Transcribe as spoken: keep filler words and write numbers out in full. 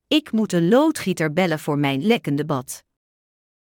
Ik moet een loodgieter bellen voor mijn lekkende bad.